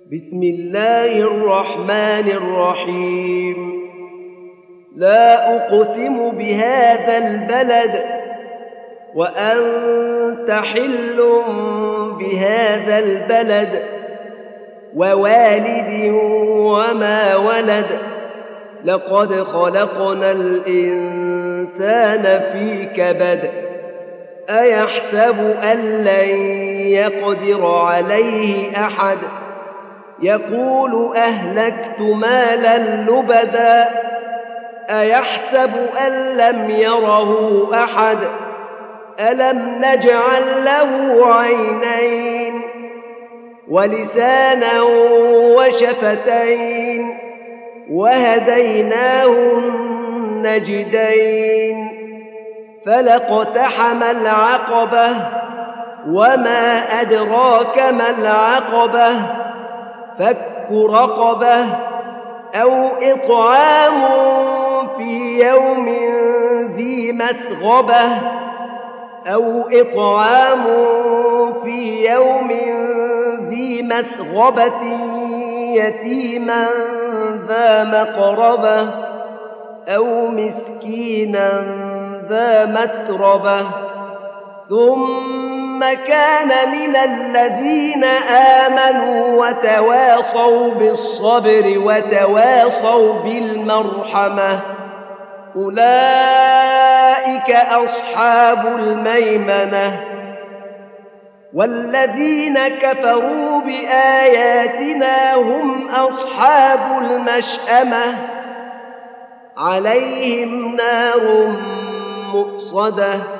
بسم الله الرحمن الرحيم. لا أقسم بهذا البلد وأنت حل بهذا البلد ووالد وما ولد. لقد خلقنا الإنسان في كبد. أيحسب أن لن يقدر عليه أحد. يقول أهلكت مالا لبدا. أيحسب أن لم يره أحد. ألم نجعل له عينين ولسانا وشفتين وهديناه النجدين. فلاقتحم العقبة وما أدراك ما العقبة. فك رقبة أو إطعام في يوم ذي مسغبة يتيما ذا مقربة أو مسكينا ذا متربة. ثم كان من الذين آمنوا وتواصوا بالصبر وتواصوا بالمرحمة. أولئك أصحاب الميمنة. والذين كفروا بآياتنا هم أصحاب المشأمة. عليهم نار مؤصدة